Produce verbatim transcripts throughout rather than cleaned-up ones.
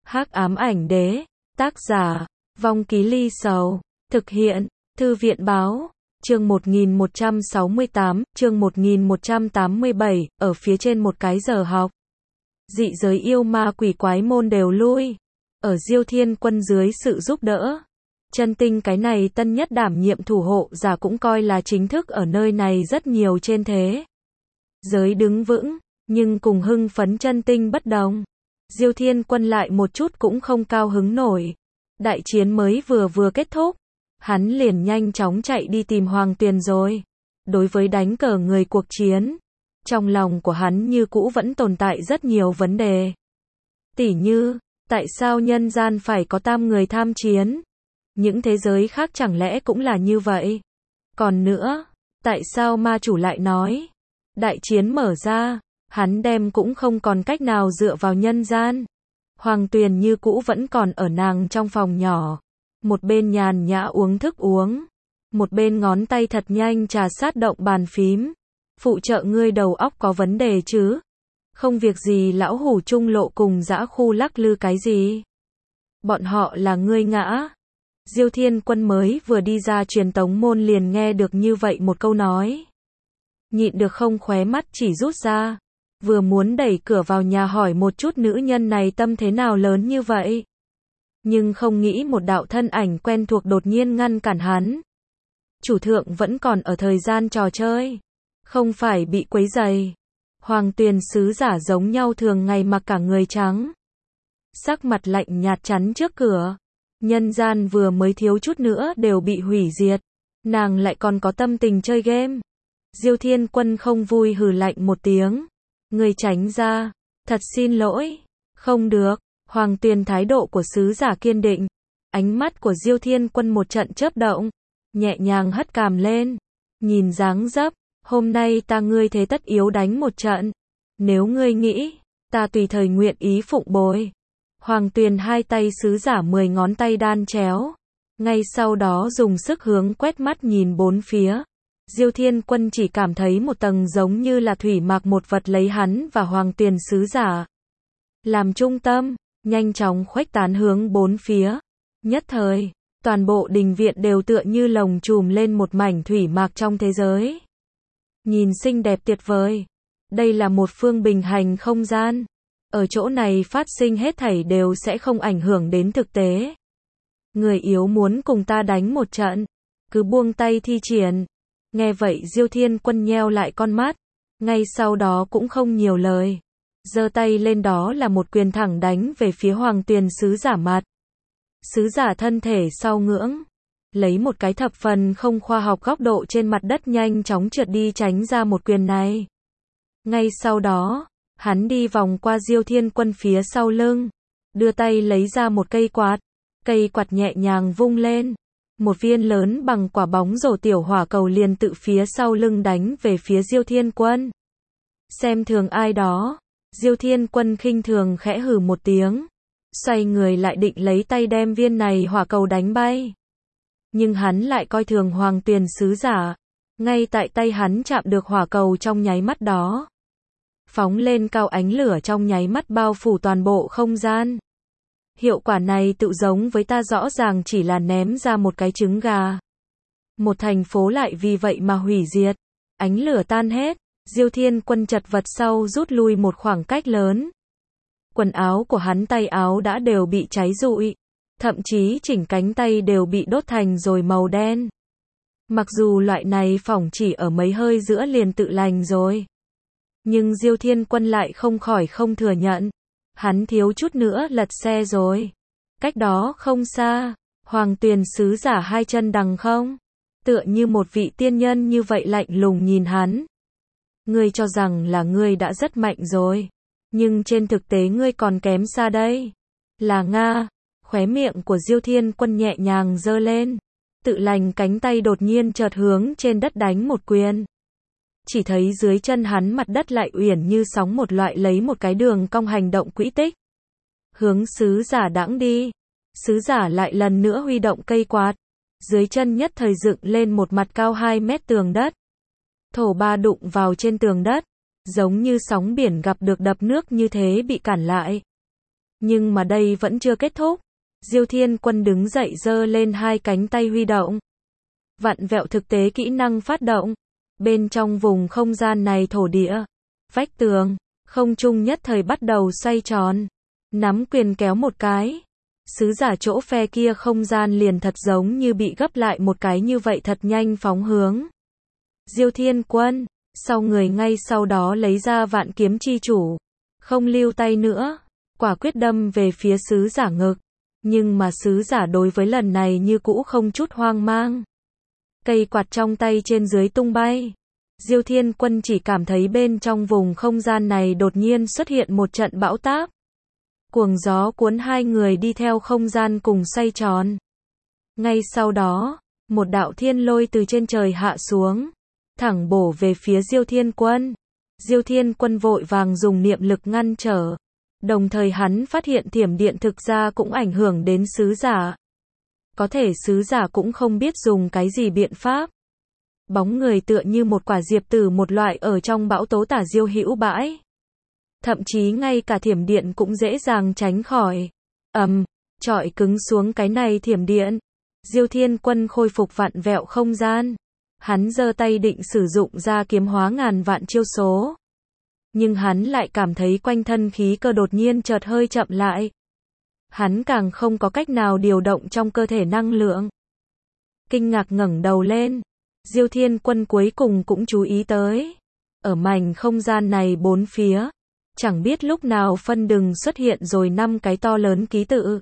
Hắc ám ảnh đế, tác giả, Vong Ký Ly Sầu, thực hiện, Thư viện báo, chương một nghìn một trăm sáu mươi tám, chương một nghìn một trăm tám mươi bảy, ở phía trên một cái giờ học. Dị giới yêu ma quỷ quái môn đều lui. Ở Diêu Thiên Quân dưới sự giúp đỡ. Chân tinh cái này tân nhất đảm nhiệm thủ hộ giả cũng coi là chính thức ở nơi này rất nhiều trên thế giới đứng vững, nhưng cùng hưng phấn chân tinh bất đồng. Diêu Thiên Quân lại một chút cũng không cao hứng nổi. Đại chiến mới vừa vừa kết thúc, hắn liền nhanh chóng chạy đi tìm Hoàng Tuyền rồi. Đối với đánh cờ người cuộc chiến, trong lòng của hắn như cũ vẫn tồn tại rất nhiều vấn đề. Tỉ như, tại sao nhân gian phải có tam người tham chiến? Những thế giới khác chẳng lẽ cũng là như vậy? Còn nữa, tại sao ma chủ lại nói, đại chiến mở ra, hắn đem cũng không còn cách nào dựa vào nhân gian. Hoàng Tuyền như cũ vẫn còn ở nàng trong phòng nhỏ, một bên nhàn nhã uống thức uống, một bên ngón tay thật nhanh trà sát động bàn phím. Phụ trợ ngươi đầu óc có vấn đề chứ? Không việc gì lão hủ trung lộ cùng dã khu lắc lư cái gì? Bọn họ là ngươi ngã. Diêu Thiên Quân mới vừa đi ra truyền tống môn liền nghe được như vậy một câu nói. Nhịn được không khóe mắt chỉ rút ra. Vừa muốn đẩy cửa vào nhà hỏi một chút nữ nhân này tâm thế nào lớn như vậy. Nhưng không nghĩ một đạo thân ảnh quen thuộc đột nhiên ngăn cản hắn. Chủ thượng vẫn còn ở thời gian trò chơi. Không phải bị quấy rầy. Hoàng Tuyền sứ giả giống nhau thường ngày mặc cả người trắng. Sắc mặt lạnh nhạt chắn trước cửa. Nhân gian vừa mới thiếu chút nữa đều bị hủy diệt. Nàng lại còn có tâm tình chơi game. Diêu Thiên Quân không vui hừ lạnh một tiếng. Người tránh ra. Thật xin lỗi. Không được. Hoàng Tuyền thái độ của sứ giả kiên định. Ánh mắt của Diêu Thiên Quân một trận chớp động. Nhẹ nhàng hất cằm lên. Nhìn dáng dấp. Hôm nay ta ngươi thế tất yếu đánh một trận. Nếu ngươi nghĩ, ta tùy thời nguyện ý phụng bồi. Hoàng Tuyền hai tay sứ giả mười ngón tay đan chéo. Ngay sau đó dùng sức hướng quét mắt nhìn bốn phía. Diêu Thiên Quân chỉ cảm thấy một tầng giống như là thủy mặc một vật lấy hắn và Hoàng Tuyền sứ giả làm trung tâm, nhanh chóng khuếch tán hướng bốn phía. Nhất thời, toàn bộ đình viện đều tựa như lồng chùm lên một mảnh thủy mạc trong thế giới. Nhìn xinh đẹp tuyệt vời. Đây là một phương bình hành không gian. Ở chỗ này phát sinh hết thảy đều sẽ không ảnh hưởng đến thực tế. Người yếu muốn cùng ta đánh một trận, cứ buông tay thi triển. Nghe vậy Diêu Thiên Quân nheo lại con mắt. Ngay sau đó cũng không nhiều lời. Giơ tay lên đó là một quyền thẳng đánh về phía Hoàng Tuyền sứ giả mặt. Sứ giả thân thể sau ngưỡng. Lấy một cái thập phần không khoa học góc độ trên mặt đất nhanh chóng trượt đi tránh ra một quyền này. Ngay sau đó, hắn đi vòng qua Diêu Thiên Quân phía sau lưng, đưa tay lấy ra một cây quạt, cây quạt nhẹ nhàng vung lên, một viên lớn bằng quả bóng rổ tiểu hỏa cầu liền tự phía sau lưng đánh về phía Diêu Thiên Quân. Xem thường ai đó, Diêu Thiên Quân khinh thường khẽ hừ một tiếng, xoay người lại định lấy tay đem viên này hỏa cầu đánh bay. Nhưng hắn lại coi thường Hoàng Tuyền sứ giả. Ngay tại tay hắn chạm được hỏa cầu trong nháy mắt đó. Phóng lên cao ánh lửa trong nháy mắt bao phủ toàn bộ không gian. Hiệu quả này tự giống với ta rõ ràng chỉ là ném ra một cái trứng gà. Một thành phố lại vì vậy mà hủy diệt. Ánh lửa tan hết. Diêu Thiên Quân chật vật sau rút lui một khoảng cách lớn. Quần áo của hắn tay áo đã đều bị cháy rụi. Thậm chí chỉnh cánh tay đều bị đốt thành rồi màu đen. Mặc dù loại này phỏng chỉ ở mấy hơi giữa liền tự lành rồi. Nhưng Diêu Thiên Quân lại không khỏi không thừa nhận. Hắn thiếu chút nữa lật xe rồi. Cách đó không xa, Hoàng Tuyền sứ giả hai chân đằng không. Tựa như một vị tiên nhân như vậy lạnh lùng nhìn hắn. Ngươi cho rằng là ngươi đã rất mạnh rồi. Nhưng trên thực tế ngươi còn kém xa đây. Là Nga. Khóe miệng của Diêu Thiên Quân nhẹ nhàng giơ lên. Tự lành cánh tay đột nhiên chợt hướng trên đất đánh một quyền. Chỉ thấy dưới chân hắn mặt đất lại uyển như sóng một loại lấy một cái đường cong hành động quỹ tích. Hướng sứ giả đãng đi. Sứ giả lại lần nữa huy động cây quạt. Dưới chân nhất thời dựng lên một mặt cao hai mét tường đất. Thổ ba đụng vào trên tường đất. Giống như sóng biển gặp được đập nước như thế bị cản lại. Nhưng mà đây vẫn chưa kết thúc. Diêu Thiên Quân đứng dậy giơ lên hai cánh tay huy động. Vặn vẹo thực tế kỹ năng phát động. Bên trong vùng không gian này thổ địa, vách tường, không trung nhất thời bắt đầu xoay tròn. Nắm quyền kéo một cái. Sứ giả chỗ phe kia không gian liền thật giống như bị gấp lại một cái như vậy thật nhanh phóng hướng. Diêu Thiên Quân, sau người ngay sau đó lấy ra vạn kiếm chi chủ. Không lưu tay nữa, quả quyết đâm về phía sứ giả ngực. Nhưng mà sứ giả đối với lần này như cũ không chút hoang mang. Cây quạt trong tay trên dưới tung bay. Diêu Thiên Quân chỉ cảm thấy bên trong vùng không gian này đột nhiên xuất hiện một trận bão táp. Cuồng gió cuốn hai người đi theo không gian cùng xoay tròn. Ngay sau đó, một đạo thiên lôi từ trên trời hạ xuống, thẳng bổ về phía Diêu Thiên Quân. Diêu Thiên Quân vội vàng dùng niệm lực ngăn trở. Đồng thời hắn phát hiện thiểm điện thực ra cũng ảnh hưởng đến sứ giả. Có thể sứ giả cũng không biết dùng cái gì biện pháp. Bóng người tựa như một quả diệp tử một loại ở trong bão tố tả diêu hữu bãi. Thậm chí ngay cả thiểm điện cũng dễ dàng tránh khỏi. Ầm, chọi cứng xuống cái này thiểm điện. Diêu Thiên Quân khôi phục vặn vẹo không gian. Hắn giơ tay định sử dụng ra kiếm hóa ngàn vạn chiêu số. Nhưng hắn lại cảm thấy quanh thân khí cơ đột nhiên chợt hơi chậm lại. Hắn càng không có cách nào điều động trong cơ thể năng lượng. Kinh ngạc ngẩng đầu lên. Diêu Thiên Quân cuối cùng cũng chú ý tới. Ở mảnh không gian này bốn phía, chẳng biết lúc nào phân đừng xuất hiện rồi năm cái to lớn ký tự.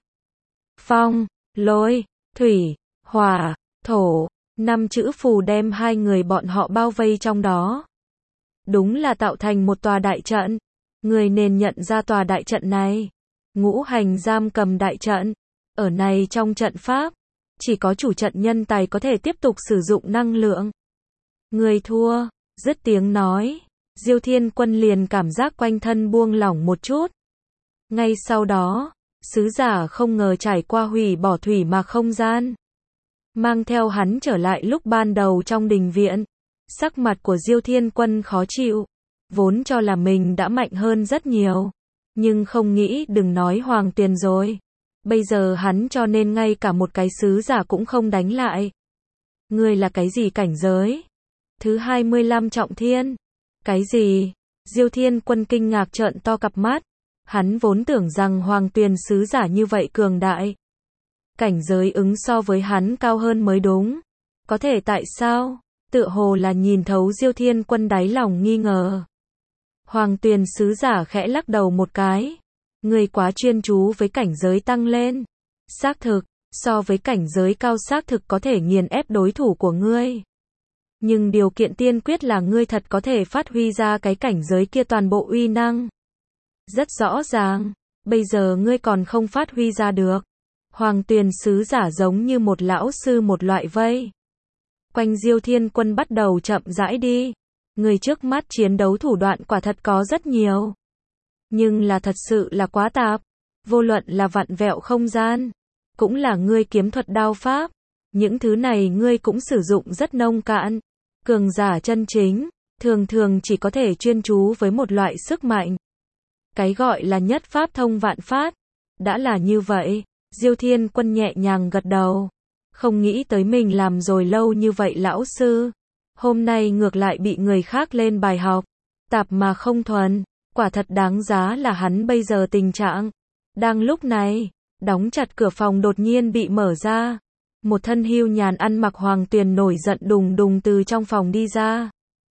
Phong, lôi, thủy, hỏa, thổ, năm chữ phù đem hai người bọn họ bao vây trong đó. Đúng là tạo thành một tòa đại trận. Người nên nhận ra tòa đại trận này. Ngũ hành giam cầm đại trận. Ở này trong trận pháp, chỉ có chủ trận nhân tài có thể tiếp tục sử dụng năng lượng. Người thua, dứt tiếng nói. Diêu Thiên Quân liền cảm giác quanh thân buông lỏng một chút. Ngay sau đó, sứ giả không ngờ trải qua hủy bỏ thủy mà không gian. Mang theo hắn trở lại lúc ban đầu trong đình viện. Sắc mặt của Diêu Thiên Quân khó chịu. Vốn cho là mình đã mạnh hơn rất nhiều. Nhưng không nghĩ đừng nói hoàng tuyền rồi. Bây giờ hắn cho nên ngay cả một cái sứ giả cũng không đánh lại. Ngươi là cái gì cảnh giới? Thứ hai mươi lăm trọng thiên. Cái gì? Diêu Thiên Quân kinh ngạc trợn to cặp mắt. Hắn vốn tưởng rằng hoàng tuyền sứ giả như vậy cường đại. Cảnh giới ứng so với hắn cao hơn mới đúng. Có thể tại sao? Tựa hồ là nhìn thấu Diêu Thiên Quân đáy lòng nghi ngờ. Hoàng tuyền sứ giả khẽ lắc đầu một cái. Ngươi quá chuyên chú với cảnh giới tăng lên. Xác thực, so với cảnh giới cao xác thực có thể nghiền ép đối thủ của ngươi. Nhưng điều kiện tiên quyết là ngươi thật có thể phát huy ra cái cảnh giới kia toàn bộ uy năng. Rất rõ ràng, bây giờ ngươi còn không phát huy ra được. Hoàng tuyền sứ giả giống như một lão sư một loại vây. Quanh Diêu Thiên Quân bắt đầu chậm rãi đi. Người trước mắt chiến đấu thủ đoạn quả thật có rất nhiều. Nhưng là thật sự là quá tạp. Vô luận là vặn vẹo không gian, cũng là ngươi kiếm thuật đao pháp. Những thứ này ngươi cũng sử dụng rất nông cạn. Cường giả chân chính, thường thường chỉ có thể chuyên chú với một loại sức mạnh. Cái gọi là nhất pháp thông vạn pháp. Đã là như vậy, Diêu Thiên Quân nhẹ nhàng gật đầu. Không nghĩ tới mình làm rồi lâu như vậy lão sư. Hôm nay ngược lại bị người khác lên bài học. Tạp mà không thuần, quả thật đáng giá là hắn bây giờ tình trạng. Đang lúc này, đóng chặt cửa phòng đột nhiên bị mở ra. Một thân hưu nhàn ăn mặc hoàng tuyền nổi giận đùng đùng từ trong phòng đi ra.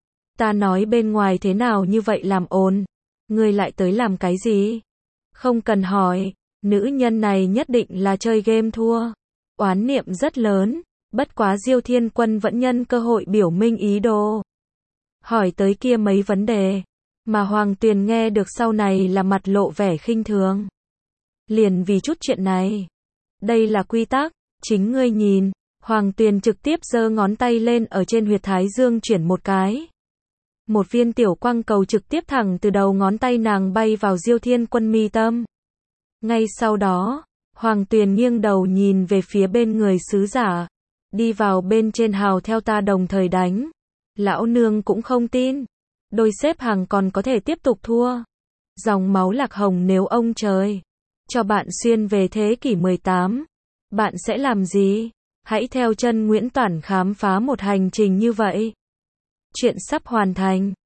Ta nói bên ngoài thế nào như vậy làm ồn. Ngươi lại tới làm cái gì? Không cần hỏi, nữ nhân này nhất định là chơi game thua. Oán niệm rất lớn, bất quá Diêu Thiên Quân vẫn nhân cơ hội biểu minh ý đồ. Hỏi tới kia mấy vấn đề, mà Hoàng Tuyền nghe được sau này là mặt lộ vẻ khinh thường. Liền vì chút chuyện này. Đây là quy tắc, chính ngươi nhìn. Hoàng Tuyền trực tiếp giơ ngón tay lên ở trên huyệt thái dương chuyển một cái. Một viên tiểu quang cầu trực tiếp thẳng từ đầu ngón tay nàng bay vào Diêu Thiên Quân mi tâm. Ngay sau đó, Hoàng Tuyền nghiêng đầu nhìn về phía bên người sứ giả. Đi vào bên trên hào theo ta đồng thời đánh. Lão nương cũng không tin. Đôi xếp hàng còn có thể tiếp tục thua. Dòng máu lạc hồng nếu ông trời. cho bạn xuyên về thế kỷ mười tám. Bạn sẽ làm gì? Hãy theo chân Nguyễn Toản khám phá một hành trình như vậy. Chuyện sắp hoàn thành.